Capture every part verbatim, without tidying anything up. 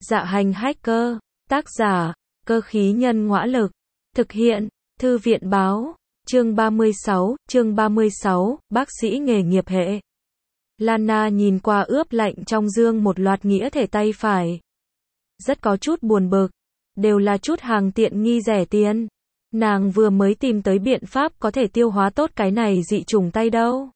Dạ hành hacker, tác giả, cơ khí nhân ngõa lực, thực hiện, thư viện báo, chương ba mươi sáu, chương ba mươi sáu, bác sĩ nghề nghiệp hệ. Lana nhìn qua ướp lạnh trong dương một loạt nghĩa thể tay phải. Rất có chút buồn bực, đều là chút hàng tiện nghi rẻ tiền. Nàng vừa mới tìm tới biện pháp có thể tiêu hóa tốt cái này dị chủng tay đâu.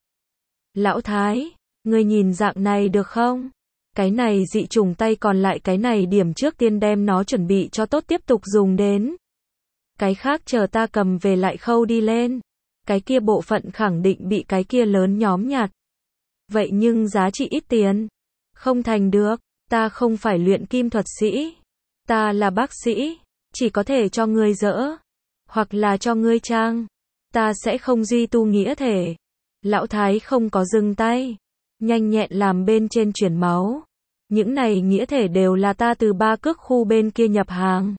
Lão Thái, ngươi nhìn dạng này được không? Cái này dị chủng tay còn lại cái này điểm trước tiên đem nó chuẩn bị cho tốt tiếp tục dùng đến. Cái khác chờ ta cầm về lại khâu đi lên. Cái kia bộ phận khẳng định bị cái kia lớn nhóm nhặt. Vậy nhưng giá trị ít tiền. Không thành được, ta không phải luyện kim thuật sĩ. Ta là bác sĩ, chỉ có thể cho ngươi dỡ. Hoặc là cho ngươi trang. Ta sẽ không duy tu nghĩa thể. Lão Thái không có dừng tay. Nhanh nhẹn làm bên trên chuyển máu. Những này nghĩa thể đều là ta từ ba cước khu bên kia nhập hàng.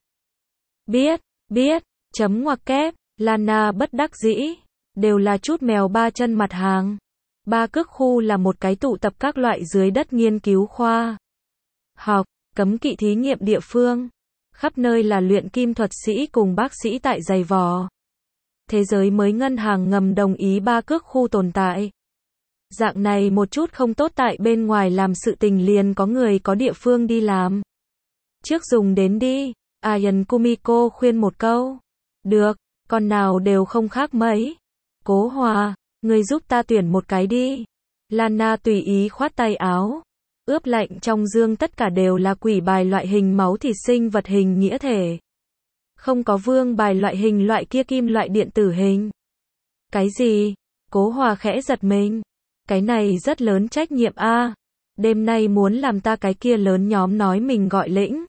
Biết, biết, chấm ngoặc kép, Lana bất đắc dĩ. Đều là chút mèo ba chân mặt hàng. Ba cước khu là một cái tụ tập các loại dưới đất nghiên cứu khoa học, cấm kỵ thí nghiệm địa phương. Khắp nơi là luyện kim thuật sĩ cùng bác sĩ tại giày vò. Thế giới mới ngân hàng ngầm đồng ý ba cước khu tồn tại. Dạng này một chút không tốt tại bên ngoài làm sự tình liền có người có địa phương đi làm. Trước dùng đến đi, Ayan Kumiko khuyên một câu. Được, con nào đều không khác mấy. Cố Hòa, người giúp ta tuyển một cái đi. Lana tùy ý khoát tay áo. Ướp lạnh trong dương tất cả đều là quỷ bài loại hình máu thịt sinh vật hình nghĩa thể. Không có vương bài loại hình loại kia kim loại điện tử hình. Cái gì? Cố Hòa khẽ giật mình. Cái này rất lớn trách nhiệm a. À. Đêm nay muốn làm ta cái kia lớn nhóm nói mình gọi lĩnh.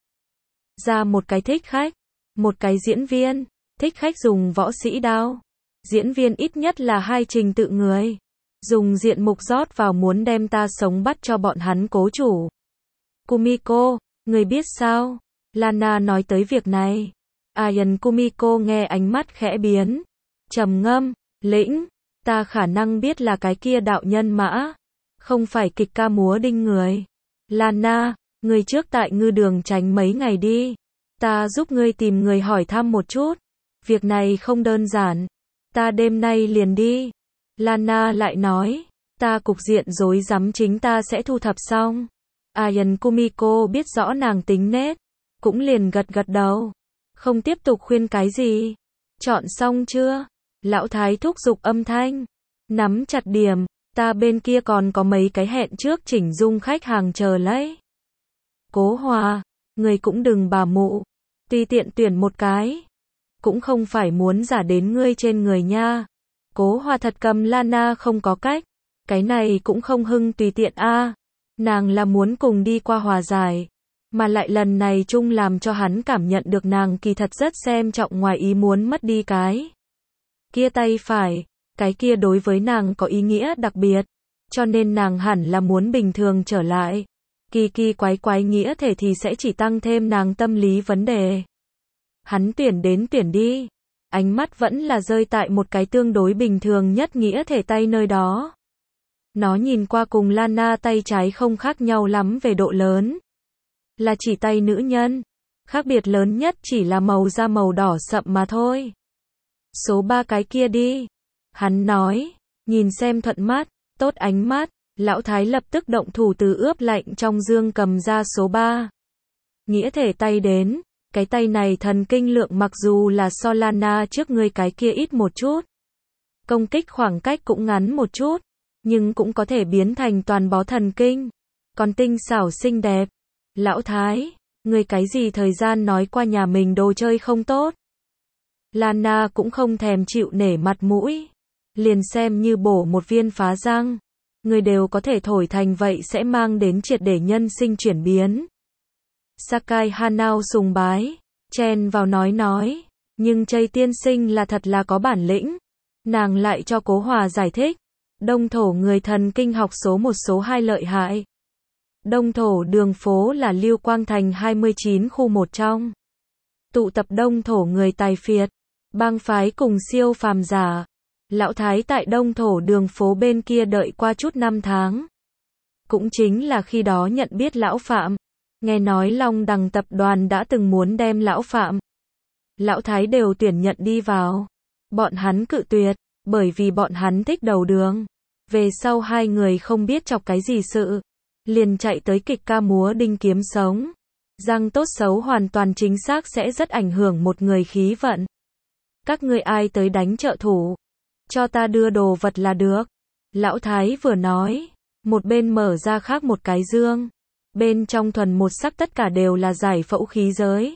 Ra một cái thích khách. Một cái diễn viên. Thích khách dùng võ sĩ đao. Diễn viên ít nhất là hai trình tự người. Dùng diện mục rót vào muốn đem ta sống bắt cho bọn hắn cố chủ. Kumiko, người biết sao? Lana nói tới việc này. Ayan Kumiko nghe ánh mắt khẽ biến. Trầm ngâm, lĩnh. Ta khả năng biết là cái kia đạo nhân mã. Không phải kịch ca múa đinh người. Lana, người trước tại ngư đường tránh mấy ngày đi. Ta giúp ngươi tìm người hỏi thăm một chút. Việc này không đơn giản. Ta đêm nay liền đi. Lana lại nói. Ta cục diện rối rắm chính ta sẽ thu thập xong. Ayan Kumiko biết rõ nàng tính nết. Cũng liền gật gật đầu. Không tiếp tục khuyên cái gì. Chọn xong chưa? Lão Thái thúc giục âm thanh. Nắm chặt điểm. Ta bên kia còn có mấy cái hẹn trước chỉnh dung khách hàng chờ lấy. Cố Hòa. Người cũng đừng bà mụ. Tùy tiện tuyển một cái. Cũng không phải muốn giả đến ngươi trên người nha. Cố Hòa thật cầm Lana không có cách. Cái này cũng không hưng tùy tiện a. À. Nàng là muốn cùng đi qua hòa giải. Mà lại lần này chung làm cho hắn cảm nhận được nàng kỳ thật rất xem trọng ngoài ý muốn mất đi cái. Kia tay phải. Cái kia đối với nàng có ý nghĩa đặc biệt. Cho nên nàng hẳn là muốn bình thường trở lại. Kỳ kỳ quái quái nghĩa thể thì sẽ chỉ tăng thêm nàng tâm lý vấn đề. Hắn tuyển đến tuyển đi. Ánh mắt vẫn là rơi tại một cái tương đối bình thường nhất nghĩa thể tay nơi đó. Nó nhìn qua cùng Lana tay trái không khác nhau lắm về độ lớn. Là chỉ tay nữ nhân. Khác biệt lớn nhất chỉ là màu da màu đỏ sậm mà thôi. Số ba cái kia đi. Hắn nói. Nhìn xem thuận mắt. Tốt ánh mắt. Lão Thái lập tức động thủ từ ướp lạnh trong dương cầm ra số ba. Nghĩa thể tay đến. Cái tay này thần kinh lượng mặc dù là so Lana trước người cái kia ít một chút. Công kích khoảng cách cũng ngắn một chút. Nhưng cũng có thể biến thành toàn bó thần kinh. Còn tinh xảo xinh đẹp. Lão Thái, người cái gì thời gian nói qua nhà mình đồ chơi không tốt. Lana cũng không thèm chịu nể mặt mũi. Liền xem như bổ một viên phá răng. Người đều có thể thổi thành vậy sẽ mang đến triệt để nhân sinh chuyển biến. Sakai Hanao sùng bái, chen vào nói nói, nhưng Chây tiên sinh là thật là có bản lĩnh. Nàng lại cho Cố Hòa giải thích, Đông thổ người thần kinh học số một số hai lợi hại. Đông thổ đường phố là Lưu Quang Thành hai mươi chín khu một trong. Tụ tập đông thổ người tài phiệt, bang phái cùng siêu phàm giả. Lão Thái tại đông thổ đường phố bên kia đợi qua chút năm tháng. Cũng chính là khi đó nhận biết lão Phạm. Nghe nói Long Đằng tập đoàn đã từng muốn đem lão Phạm, lão Thái đều tuyển nhận đi vào. Bọn hắn cự tuyệt, bởi vì bọn hắn thích đầu đường. Về sau hai người không biết chọc cái gì sự, liền chạy tới kịch ca múa đinh kiếm sống. Răng tốt xấu hoàn toàn chính xác sẽ rất ảnh hưởng một người khí vận. Các ngươi ai tới đánh trợ thủ, cho ta đưa đồ vật là được. Lão Thái vừa nói, một bên mở ra khác một cái dương. Bên trong thuần một sắc tất cả đều là giải phẫu khí giới.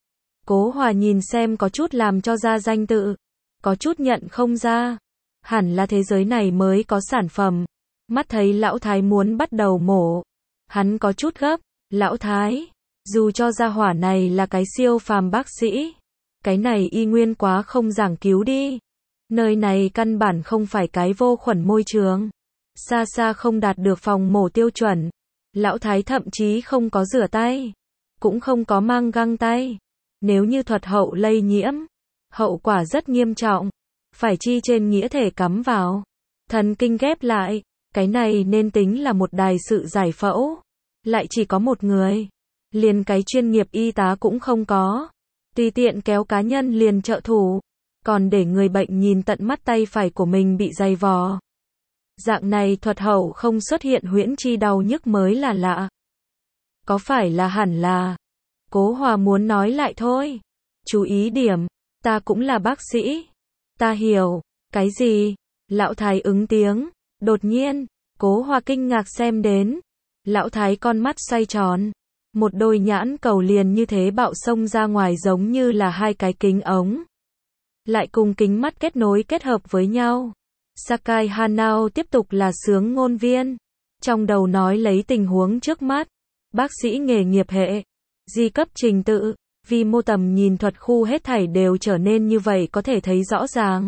Cố Hòa nhìn xem có chút làm cho ra danh tự, có chút nhận không ra. Hẳn là thế giới này mới có sản phẩm. Mắt thấy Lão Thái muốn bắt đầu mổ, hắn có chút gấp. Lão Thái, dù cho gia hỏa này là cái siêu phàm bác sĩ, cái này y nguyên quá không giảng cứu đi. Nơi này căn bản không phải cái vô khuẩn môi trường, xa xa không đạt được phòng mổ tiêu chuẩn. Lão Thái thậm chí không có rửa tay, cũng không có mang găng tay. Nếu như thuật hậu lây nhiễm, hậu quả rất nghiêm trọng, phải chi trên nghĩa thể cắm vào, thần kinh ghép lại. Cái này nên tính là một đài sự giải phẫu, lại chỉ có một người, liền cái chuyên nghiệp y tá cũng không có, tùy tiện kéo cá nhân liền trợ thủ, còn để người bệnh nhìn tận mắt tay phải của mình bị dày vò. Dạng này thuật hậu không xuất hiện huyễn chi đau nhức mới là lạ. Có phải là hẳn là? Cố Hòa muốn nói lại thôi. Chú ý điểm, ta cũng là bác sĩ. Ta hiểu. Cái gì? Lão Thái ứng tiếng. Đột nhiên, Cố Hòa kinh ngạc xem đến. Lão Thái con mắt xoay tròn. Một đôi nhãn cầu liền như thế bạo xông ra ngoài giống như là hai cái kính ống. Lại cùng kính mắt kết nối kết hợp với nhau. Sakai Hanao tiếp tục là sướng ngôn viên. Trong đầu nói lấy tình huống trước mắt. Bác sĩ nghề nghiệp hệ. Di cấp trình tự. Vì mô tầm nhìn thuật khu hết thảy đều trở nên như vậy có thể thấy rõ ràng.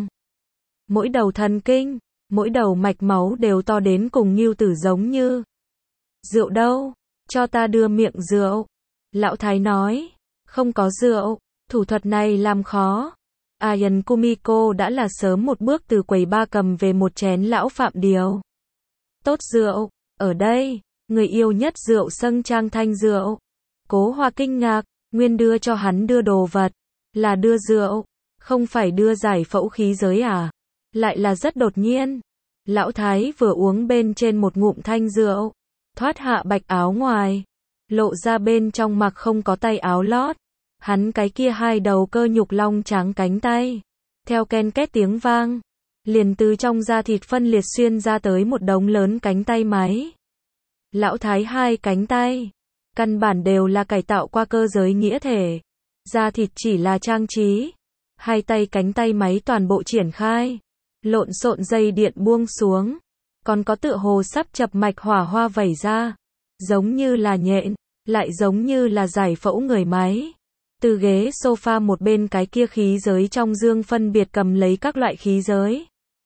Mỗi đầu thần kinh, mỗi đầu mạch máu đều to đến cùng ngưu tử giống như. Rượu đâu? Cho ta đưa miệng rượu. Lão Thái nói. Không có rượu. Thủ thuật này làm khó. Ayan Kumiko đã là sớm một bước từ quầy ba cầm về một chén lão Phạm điều. Tốt rượu, ở đây, người yêu nhất rượu sâng trang thanh rượu. Cố Hòa kinh ngạc, nguyên đưa cho hắn đưa đồ vật, là đưa rượu, không phải đưa giải phẫu khí giới à? Lại là rất đột nhiên. Lão Thái vừa uống bên trên một ngụm thanh rượu, thoát hạ bạch áo ngoài, lộ ra bên trong mặc không có tay áo lót. Hắn cái kia hai đầu cơ nhục long trắng cánh tay, theo ken két tiếng vang, liền từ trong da thịt phân liệt xuyên ra tới một đống lớn cánh tay máy. Lão Thái hai cánh tay, căn bản đều là cải tạo qua cơ giới nghĩa thể. Da thịt chỉ là trang trí. Hai tay cánh tay máy toàn bộ triển khai. Lộn xộn dây điện buông xuống. Còn có tựa hồ sắp chập mạch hỏa hoa vẩy ra. Giống như là nhện, lại giống như là giải phẫu người máy. Từ ghế sofa một bên cái kia khí giới trong dương phân biệt cầm lấy các loại khí giới.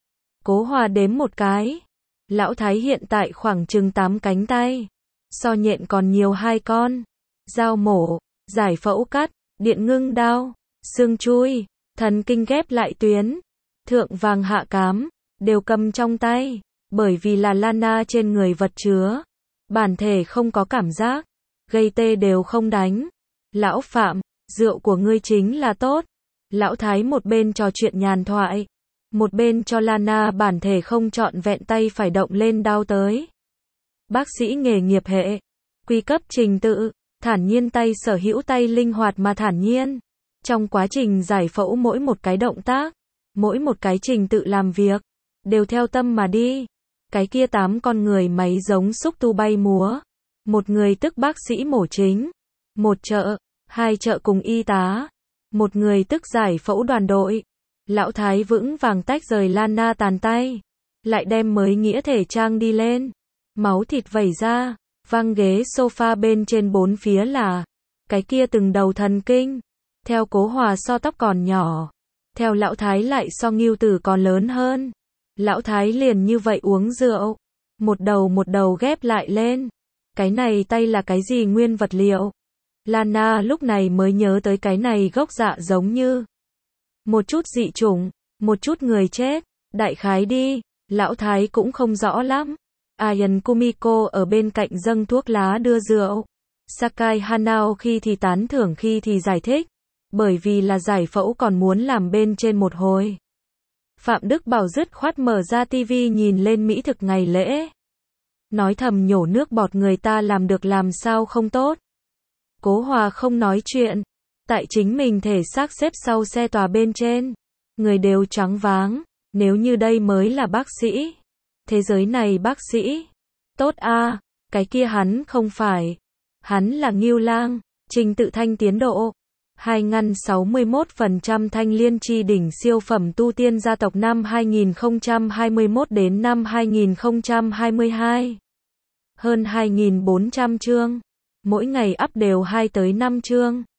Cố Hòa đếm một cái. Lão Thái hiện tại khoảng chừng tám cánh tay. So nhện còn nhiều hai con. Dao mổ, giải phẫu cắt, điện ngưng đao, xương chui, thần kinh ghép lại tuyến, thượng vàng hạ cám, đều cầm trong tay. Bởi vì là Lana trên người vật chứa. Bản thể không có cảm giác. Gây tê đều không đánh. Lão Phạm, rượu của ngươi chính là tốt. Lão Thái một bên trò chuyện nhàn thoại, một bên cho Lana bản thể không trọn vẹn tay phải động lên đao tới. Bác sĩ nghề nghiệp hệ, quy cấp trình tự, thản nhiên tay sở hữu tay linh hoạt mà thản nhiên. Trong quá trình giải phẫu mỗi một cái động tác, mỗi một cái trình tự làm việc, đều theo tâm mà đi. Cái kia tám con người máy giống xúc tu bay múa. Một người tức bác sĩ mổ chính, một trợ, hai trợ cùng y tá, một người tức giải phẫu đoàn đội. Lão Thái vững vàng tách rời Lana tàn tay, lại đem mới nghĩa thể trang đi lên. Máu thịt vẩy ra, văng ghế sofa bên trên bốn phía là cái kia từng đầu thần kinh. Theo Cố Hòa so tóc còn nhỏ, theo Lão Thái lại so ngưu tử còn lớn hơn. Lão Thái liền như vậy uống rượu, một đầu một đầu ghép lại lên. Cái này tay là cái gì nguyên vật liệu? Lana lúc này mới nhớ tới cái này gốc dạ giống như một chút dị chủng, một chút người chết, đại khái đi. Lão Thái cũng không rõ lắm. Ayan Kumiko ở bên cạnh dâng thuốc lá đưa rượu, Sakai Hanao khi thì tán thưởng khi thì giải thích. Bởi vì là giải phẫu còn muốn làm bên trên một hồi. Phạm Đức Bảo dứt khoát mở ra tivi nhìn lên mỹ thực ngày lễ. Nói thầm nhổ nước bọt người ta làm được làm sao không tốt. Cố Hòa không nói chuyện. Tại chính mình thể xác xếp sau xe tòa bên trên. Người đều choáng váng. Nếu như đây mới là bác sĩ. Thế giới này bác sĩ. Tốt a, cái kia hắn không phải. Hắn là Ngưu Lang. Trình tự thanh tiến độ. Hai ngăn sáu mươi mốt phần trăm thanh liên chi đỉnh siêu phẩm tu tiên gia tộc năm hai nghìn không trăm hai mươi mốt đến năm hai nghìn không trăm hai mươi hai. Hơn hai nghìn bốn trăm chương. Mỗi ngày up đều hai tới năm chương.